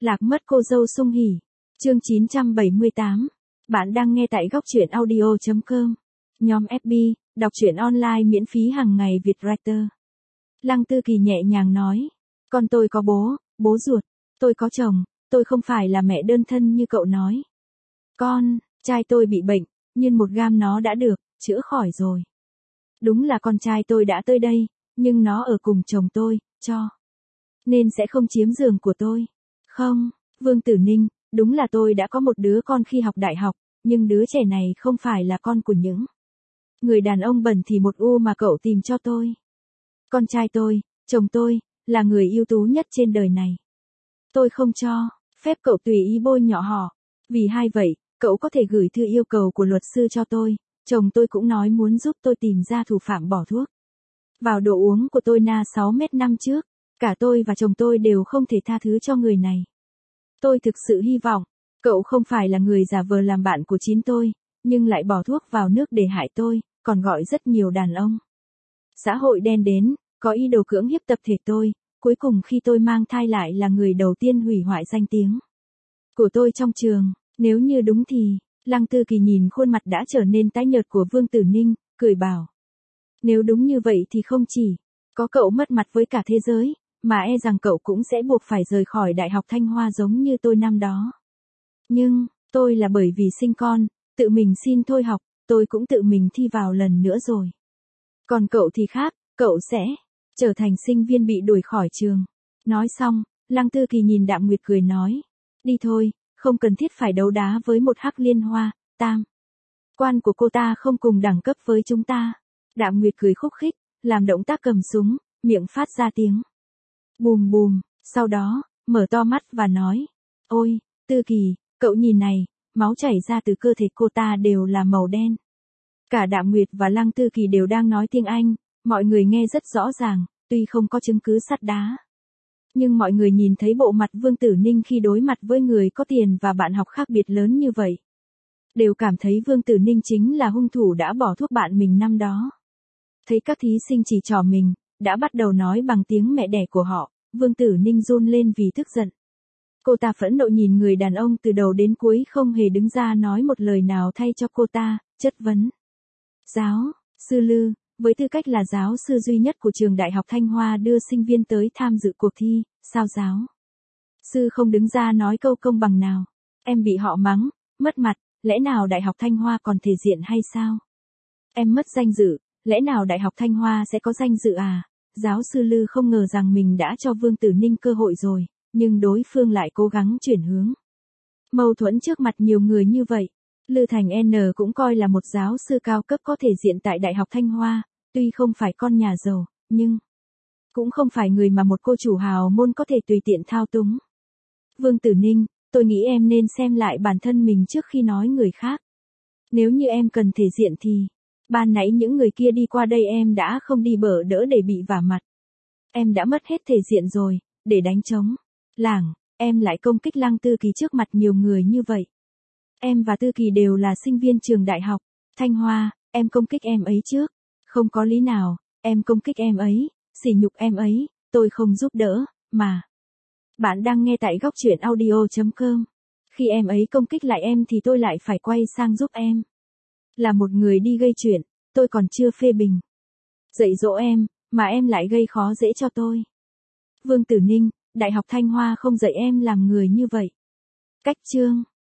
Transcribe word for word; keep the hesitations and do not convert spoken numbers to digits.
Lạc mất cô dâu sung hỉ. Chương chín trăm bảy mươi tám. Bạn đang nghe tại góc truyện audio chấm com. Nhóm ép bê, đọc truyện online miễn phí hàng ngày Việt Writer. Lăng Tư Kỳ nhẹ nhàng nói. Con tôi có bố, bố ruột. Tôi có chồng, tôi không phải là mẹ đơn thân như cậu nói. Con, trai tôi bị bệnh, nhưng một gam nó đã được, chữa khỏi rồi. Đúng là con trai tôi đã tới đây, nhưng nó ở cùng chồng tôi, cho. Nên sẽ không chiếm giường của tôi. Không, Vương Tử Ninh, đúng là tôi đã có một đứa con khi học đại học, nhưng đứa trẻ này không phải là con của những người đàn ông bẩn thì một u mà cậu tìm cho tôi. Con trai tôi, chồng tôi, là người ưu tú nhất trên đời này. Tôi không cho phép cậu tùy ý bôi nhọ họ. Vì hai vậy, cậu có thể gửi thư yêu cầu của luật sư cho tôi. Chồng tôi cũng nói muốn giúp tôi tìm ra thủ phạm bỏ thuốc vào đồ uống của tôi na sáu mét năm trước. Cả tôi và chồng tôi đều không thể tha thứ cho người này. Tôi thực sự hy vọng, cậu không phải là người giả vờ làm bạn của chính tôi, nhưng lại bỏ thuốc vào nước để hại tôi, còn gọi rất nhiều đàn ông xã hội đen đến, có ý đồ cưỡng hiếp tập thể tôi, cuối cùng khi tôi mang thai lại là người đầu tiên hủy hoại danh tiếng của tôi trong trường. Nếu như đúng thì, Lăng Tư Kỳ nhìn khuôn mặt đã trở nên tái nhợt của Vương Tử Ninh, cười bảo. Nếu đúng như vậy thì không chỉ có cậu mất mặt với cả thế giới, mà e rằng cậu cũng sẽ buộc phải rời khỏi Đại học Thanh Hoa giống như tôi năm đó. Nhưng, tôi là bởi vì sinh con, tự mình xin thôi học, tôi cũng tự mình thi vào lần nữa rồi. Còn cậu thì khác, cậu sẽ trở thành sinh viên bị đuổi khỏi trường. Nói xong, Lăng Tư Kỳ nhìn Đạm Nguyệt cười nói. Đi thôi, không cần thiết phải đấu đá với một hắc liên hoa, tam quan của cô ta không cùng đẳng cấp với chúng ta. Đạm Nguyệt cười khúc khích, làm động tác cầm súng, miệng phát ra tiếng bùm bùm, sau đó, mở to mắt và nói. Ôi, Tư Kỳ, cậu nhìn này, máu chảy ra từ cơ thể cô ta đều là màu đen. Cả Đạm Nguyệt và Lăng Tư Kỳ đều đang nói tiếng Anh, mọi người nghe rất rõ ràng, tuy không có chứng cứ sắt đá. Nhưng mọi người nhìn thấy bộ mặt Vương Tử Ninh khi đối mặt với người có tiền và bạn học khác biệt lớn như vậy. Đều cảm thấy Vương Tử Ninh chính là hung thủ đã bỏ thuốc bạn mình năm đó. Thấy các thí sinh chỉ trỏ mình, đã bắt đầu nói bằng tiếng mẹ đẻ của họ, Vương Tử Ninh run lên vì tức giận. Cô ta phẫn nộ nhìn người đàn ông từ đầu đến cuối không hề đứng ra nói một lời nào thay cho cô ta, chất vấn. Giáo sư Lư, với tư cách là giáo sư duy nhất của trường Đại học Thanh Hoa đưa sinh viên tới tham dự cuộc thi, sao giáo sư không đứng ra nói câu công bằng nào? Em bị họ mắng, mất mặt, lẽ nào Đại học Thanh Hoa còn thể diện hay sao? Em mất danh dự, lẽ nào Đại học Thanh Hoa sẽ có danh dự à? Giáo sư Lư không ngờ rằng mình đã cho Vương Tử Ninh cơ hội rồi, nhưng đối phương lại cố gắng chuyển hướng mâu thuẫn trước mặt nhiều người như vậy. Lư Thành N cũng coi là một giáo sư cao cấp có thể diện tại Đại học Thanh Hoa, tuy không phải con nhà giàu, nhưng cũng không phải người mà một cô chủ hào môn có thể tùy tiện thao túng. Vương Tử Ninh, tôi nghĩ em nên xem lại bản thân mình trước khi nói người khác. Nếu như em cần thể diện thì, ban nãy những người kia đi qua đây em đã không đi bỡ đỡ để bị vả mặt. Em đã mất hết thể diện rồi, để đánh trống lảng, em lại công kích Lăng Tư Kỳ trước mặt nhiều người như vậy. Em và Tư Kỳ đều là sinh viên trường Đại học Thanh Hoa, em công kích em ấy trước. Không có lý nào, em công kích em ấy, sỉ nhục em ấy, tôi không giúp đỡ, mà. Bạn đang nghe tại góc truyện audio chấm com. Khi em ấy công kích lại em thì tôi lại phải quay sang giúp em. Là một người đi gây chuyện, tôi còn chưa phê bình, dạy dỗ em, mà em lại gây khó dễ cho tôi. Vương Tử Ninh, Đại học Thanh Hoa không dạy em làm người như vậy. Cách chương